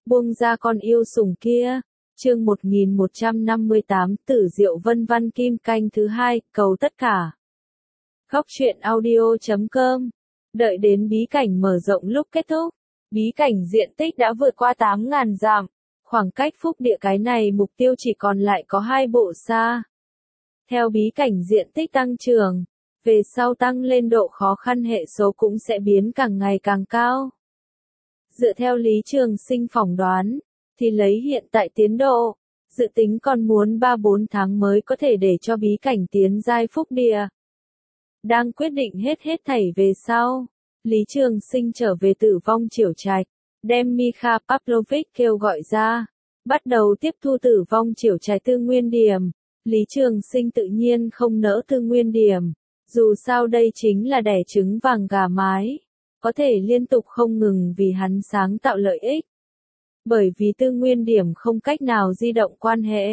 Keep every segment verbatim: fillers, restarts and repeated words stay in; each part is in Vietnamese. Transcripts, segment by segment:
buông ra con yêu sủng kia. Chương một nghìn một trăm năm mươi tám Tử Diệu Vân Văn Kim canh thứ hai, cầu tất cả. Góc truyện audio chấm com. Đợi đến bí cảnh mở rộng lúc kết thúc, bí cảnh diện tích đã vượt qua tám ngàn dặm, khoảng cách phúc địa cái này mục tiêu chỉ còn lại có hai bộ xa. Theo bí cảnh diện tích tăng trưởng, về sau tăng lên độ khó khăn hệ số cũng sẽ biến càng ngày càng cao. Dựa theo Lý Trường Sinh phỏng đoán, thì lấy hiện tại tiến độ, dự tính còn muốn ba bốn tháng mới có thể để cho bí cảnh tiến giai phúc địa. Đang quyết định hết hết thảy về sau, Lý Trường Sinh trở về Tử Vong Chiểu Trạch, đem Mikhail Pavlovich kêu gọi ra, bắt đầu tiếp thu Tử Vong Chiểu Trạch tư nguyên điểm. Lý Trường Sinh tự nhiên không nỡ tư nguyên điểm, dù sao đây chính là đẻ trứng vàng gà mái, có thể liên tục không ngừng vì hắn sáng tạo lợi ích. Bởi vì tư nguyên điểm không cách nào di động quan hệ,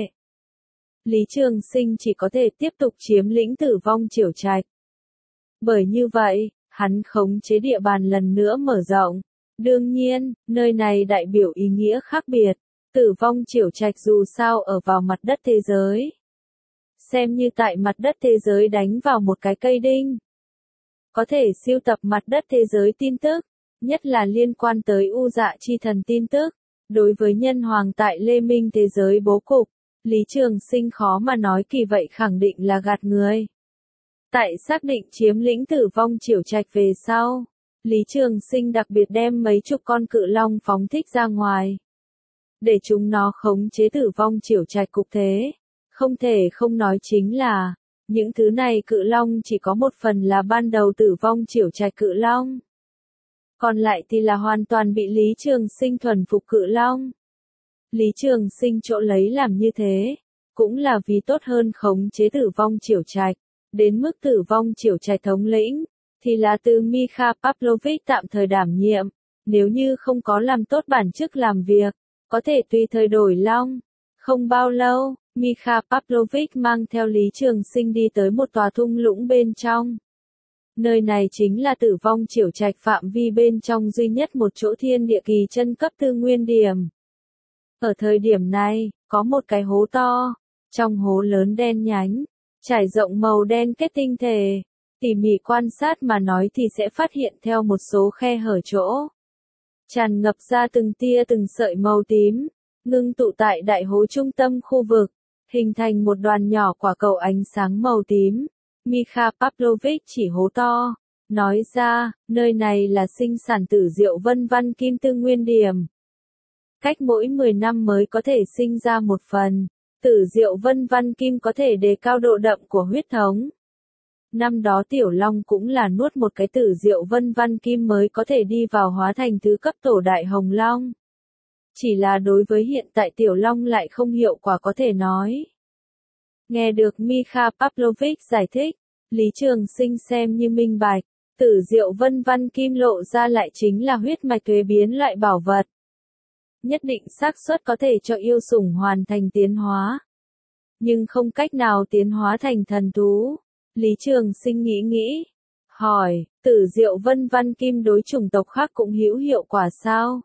Lý Trường Sinh chỉ có thể tiếp tục chiếm lĩnh Tử Vong Chiểu Trạch. Bởi như vậy, hắn khống chế địa bàn lần nữa mở rộng. Đương nhiên, nơi này đại biểu ý nghĩa khác biệt. Tử Vong Chiểu Trạch dù sao ở vào mặt đất thế giới, xem như tại mặt đất thế giới đánh vào một cái cây đinh. Có thể siêu tập mặt đất thế giới tin tức, nhất là liên quan tới U Dạ Chi Thần tin tức. Đối với nhân hoàng tại Lê Minh thế giới bố cục, Lý Trường Sinh khó mà nói kỳ vậy khẳng định là gạt người. Tại xác định chiếm lĩnh Tử Vong Chiểu Trạch về sau, Lý Trường Sinh đặc biệt đem mấy chục con cự long phóng thích ra ngoài, để chúng nó khống chế Tử Vong Chiểu Trạch cục thế. Không thể không nói chính là, những thứ này cự long chỉ có một phần là ban đầu Tử Vong Chiểu Trạch cự long, còn lại thì là hoàn toàn bị Lý Trường Sinh thuần phục cự long. Lý Trường Sinh chỗ lấy làm như thế, cũng là vì tốt hơn khống chế Tử Vong Chiểu Trạch. Đến mức Tử Vong Chiểu Trạch thống lĩnh, thì là từ Mikhail Pavlovich tạm thời đảm nhiệm. Nếu như không có làm tốt bản chức làm việc, có thể tùy thời đổi long. Không bao lâu, Mikhail Pavlovich mang theo Lý Trường Sinh đi tới một tòa thung lũng bên trong. Nơi này chính là Tử Vong Chiểu Trạch phạm vi bên trong duy nhất một chỗ thiên địa kỳ chân cấp tư nguyên điểm. Ở thời điểm này, có một cái hố to, trong hố lớn đen nhánh, trải rộng màu đen kết tinh thể. Tỉ mỉ quan sát mà nói thì sẽ phát hiện theo một số khe hở chỗ, tràn ngập ra từng tia từng sợi màu tím, ngưng tụ tại đại hố trung tâm khu vực, hình thành một đoàn nhỏ quả cầu ánh sáng màu tím. Mikhail Pavlovich chỉ hố to, nói ra, nơi này là sinh sản Tử Diệu Vân Văn Kim tư nguyên điểm. Cách mỗi mười năm mới có thể sinh ra một phần, Tử Diệu Vân Văn Kim có thể đề cao độ đậm của huyết thống. Năm đó Tiểu Long cũng là nuốt một cái Tử Diệu Vân Văn Kim mới có thể đi vào hóa thành thứ cấp tổ đại hồng long. Chỉ là đối với hiện tại Tiểu Long lại không hiệu quả có thể nói. Nghe được Mikhail Pavlovich giải thích, Lý Trường Sinh xem như minh bạch, Tử Diệu Vân Văn Kim lộ ra lại chính là huyết mạch tuế biến loại bảo vật. Nhất định xác suất có thể cho yêu sủng hoàn thành tiến hóa, nhưng không cách nào tiến hóa thành thần thú. Lý Trường Sinh nghĩ nghĩ, hỏi, Tử Diệu Vân Văn Kim đối chủng tộc khác cũng hữu hiệu quả sao?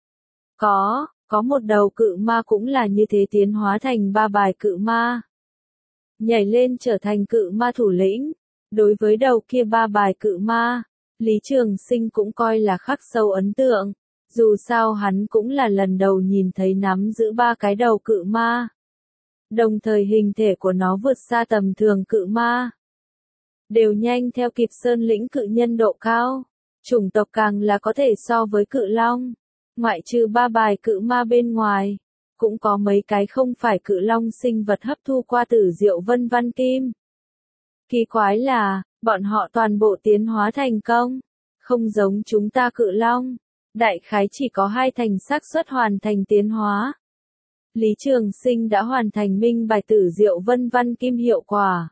Có, có một đầu cự ma cũng là như thế tiến hóa thành ba bài cự ma, nhảy lên trở thành cự ma thủ lĩnh. Đối với đầu kia ba bài cự ma, Lý Trường Sinh cũng coi là khắc sâu ấn tượng. Dù sao hắn cũng là lần đầu nhìn thấy nắm giữ ba cái đầu cự ma. Đồng thời hình thể của nó vượt xa tầm thường cự ma, đều nhanh theo kịp Sơn Lĩnh cự nhân độ cao. Chủng tộc càng là có thể so với cự long. Ngoại trừ ba bài cự ma bên ngoài, cũng có mấy cái không phải cự long sinh vật hấp thu qua Tử Diệu Vân Văn Kim. Kỳ quái là, bọn họ toàn bộ tiến hóa thành công, không giống chúng ta cự long. Đại khái chỉ có hai thành xác suất hoàn thành tiến hóa. Lý Trường Sinh đã hoàn thành minh bạch Tử Diệu Vân Văn Kim hiệu quả.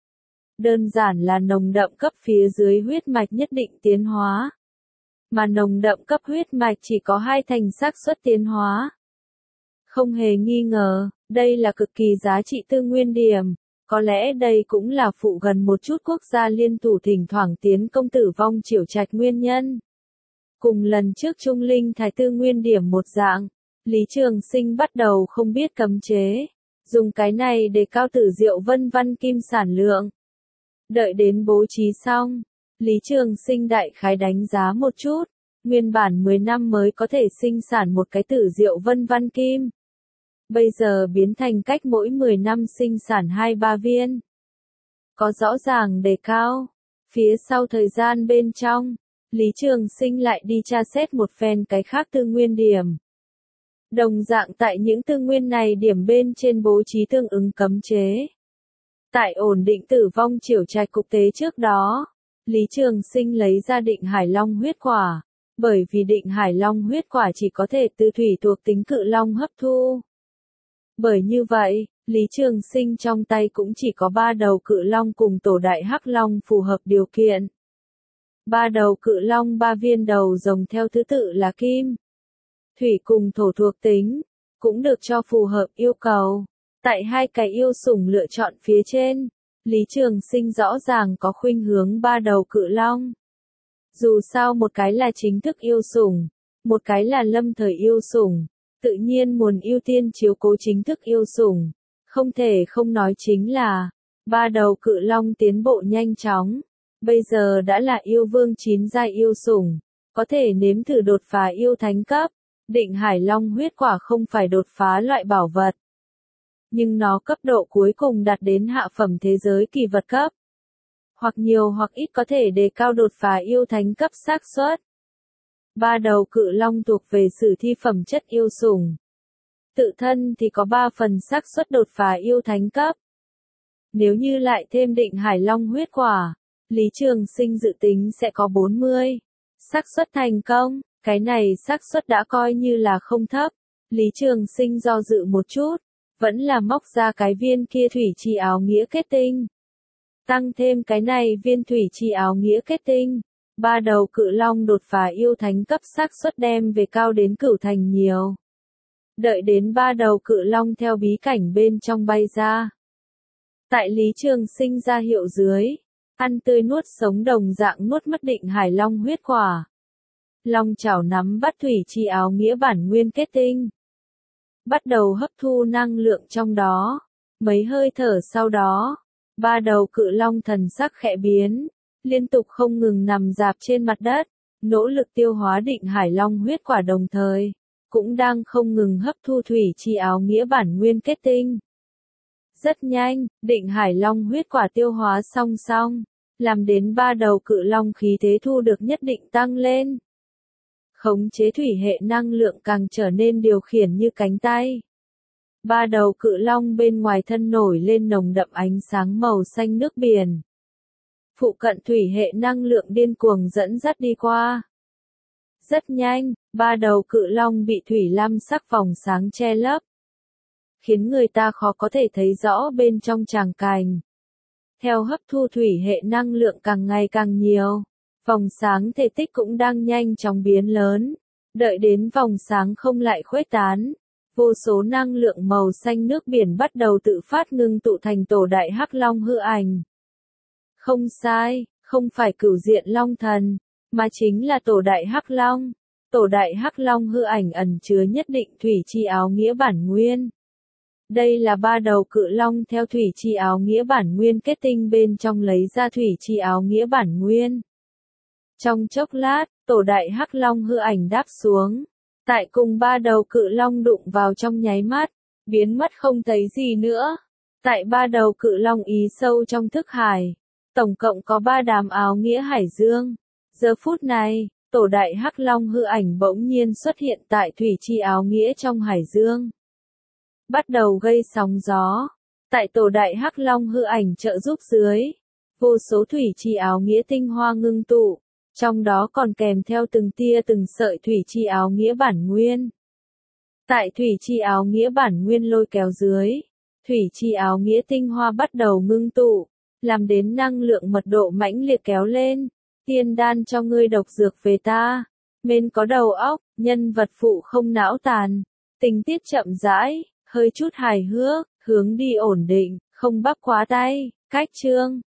Đơn giản là nồng đậm cấp phía dưới huyết mạch nhất định tiến hóa. Mà nồng đậm cấp huyết mạch chỉ có hai thành xác suất tiến hóa. Không hề nghi ngờ, đây là cực kỳ giá trị tư nguyên điểm. Có lẽ đây cũng là phụ gần một chút quốc gia liên thủ thỉnh thoảng tiến công Tử Vong Chiểu Trạch nguyên nhân. Cùng lần trước Trung Linh Thái tư nguyên điểm một dạng, Lý Trường Sinh bắt đầu không biết cấm chế, dùng cái này để cao Tử Diệu Vân Văn Kim sản lượng. Đợi đến bố trí xong, Lý Trường Sinh đại khái đánh giá một chút, nguyên bản mười năm mới có thể sinh sản một cái Tử Diệu Vân Văn Kim. Bây giờ biến thành cách mỗi mười năm sinh sản hai ba viên. Có rõ ràng đề cao. Phía sau thời gian bên trong, Lý Trường Sinh lại đi tra xét một phen cái khác tư nguyên điểm. Đồng dạng tại những tư nguyên này điểm bên trên bố trí tương ứng cấm chế. Tại ổn định tử vong chiểu trạch cục tế trước đó, Lý Trường Sinh lấy ra định Hải Long huyết quả, bởi vì định Hải Long huyết quả chỉ có thể từ thủy thuộc tính cự long hấp thu. Bởi như vậy, Lý Trường Sinh trong tay cũng chỉ có ba đầu cự long cùng tổ đại hắc long phù hợp điều kiện. Ba đầu cự long ba viên đầu rồng theo thứ tự là kim, thủy cùng thổ thuộc tính, cũng được cho phù hợp yêu cầu. Tại hai cái yêu sủng lựa chọn phía trên, Lý Trường Sinh rõ ràng có khuynh hướng ba đầu cự long. Dù sao một cái là chính thức yêu sủng, một cái là lâm thời yêu sủng, tự nhiên muốn ưu tiên chiếu cố chính thức yêu sủng. Không thể không nói chính là, ba đầu cự long tiến bộ nhanh chóng, bây giờ đã là yêu vương chín giai yêu sủng, có thể nếm thử đột phá yêu thánh cấp. Định Hải Long huyết quả không phải đột phá loại bảo vật, nhưng nó cấp độ cuối cùng đạt đến hạ phẩm thế giới kỳ vật cấp. Hoặc nhiều hoặc ít có thể đề cao đột phá yêu thánh cấp xác suất. Ba đầu cự long thuộc về sử thi phẩm chất yêu sủng. Tự thân thì có ba phần xác suất đột phá yêu thánh cấp. Nếu như lại thêm định Hải Long huyết quả, Lý Trường Sinh dự tính sẽ có bốn mươi xác suất thành công. Cái này xác suất đã coi như là không thấp. Lý Trường Sinh do dự một chút, vẫn là móc ra cái viên kia thủy chi áo nghĩa kết tinh. Tăng thêm cái này viên thủy chi áo nghĩa kết tinh, ba đầu cự long đột phá yêu thánh cấp xác suất đem về cao đến cửu thành nhiều. Đợi đến ba đầu cự long theo bí cảnh bên trong bay ra. Tại Lý Trường Sinh ra hiệu dưới, ăn tươi nuốt sống đồng dạng nuốt mất định Hải Long huyết quả. Long chảo nắm bắt thủy chi áo nghĩa bản nguyên kết tinh. Bắt đầu hấp thu năng lượng trong đó. Mấy hơi thở sau đó, ba đầu cự long thần sắc khẽ biến, liên tục không ngừng nằm dạp trên mặt đất, nỗ lực tiêu hóa định Hải Long huyết quả đồng thời, cũng đang không ngừng hấp thu thủy chi áo nghĩa bản nguyên kết tinh. Rất nhanh, định Hải Long huyết quả tiêu hóa song song, làm đến ba đầu cự long khí thế thu được nhất định tăng lên. Khống chế thủy hệ năng lượng càng trở nên điều khiển như cánh tay. Ba đầu cự long bên ngoài thân nổi lên nồng đậm ánh sáng màu xanh nước biển. Phụ cận thủy hệ năng lượng điên cuồng dẫn dắt đi qua. Rất nhanh, ba đầu cự long bị thủy lam sắc vòng sáng che lấp, khiến người ta khó có thể thấy rõ bên trong tràng cảnh. Theo hấp thu thủy hệ năng lượng càng ngày càng nhiều, vòng sáng thể tích cũng đang nhanh chóng biến lớn. Đợi đến vòng sáng không lại khuếch tán, vô số năng lượng màu xanh nước biển bắt đầu tự phát ngưng tụ thành tổ đại hắc long hư ảnh. Không sai, không phải cửu diện long thần, mà chính là tổ đại hắc long. Tổ đại hắc long hư ảnh ẩn chứa nhất định thủy chi áo nghĩa bản nguyên. Đây là ba đầu cự long theo thủy chi áo nghĩa bản nguyên kết tinh bên trong lấy ra thủy chi áo nghĩa bản nguyên. Trong chốc lát, tổ đại hắc long hư ảnh đáp xuống, tại cùng ba đầu cự long đụng vào trong nháy mắt, biến mất không thấy gì nữa. Tại ba đầu cự long ý sâu trong thức hải, tổng cộng có ba đám áo nghĩa hải dương. Giờ phút này, tổ đại hắc long hư ảnh bỗng nhiên xuất hiện tại thủy chi áo nghĩa trong hải dương. Bắt đầu gây sóng gió. Tại tổ đại hắc long hư ảnh trợ giúp dưới, vô số thủy chi áo nghĩa tinh hoa ngưng tụ, trong đó còn kèm theo từng tia từng sợi thủy chi áo nghĩa bản nguyên. Tại thủy chi áo nghĩa bản nguyên lôi kéo dưới, thủy chi áo nghĩa tinh hoa bắt đầu ngưng tụ, làm đến năng lượng mật độ mãnh liệt kéo lên. Tiên đan cho ngươi độc dược về ta, mên có đầu óc, nhân vật phụ không não tàn, tình tiết chậm rãi, hơi chút hài hước, hướng đi ổn định, không bắp quá tay, cách chương.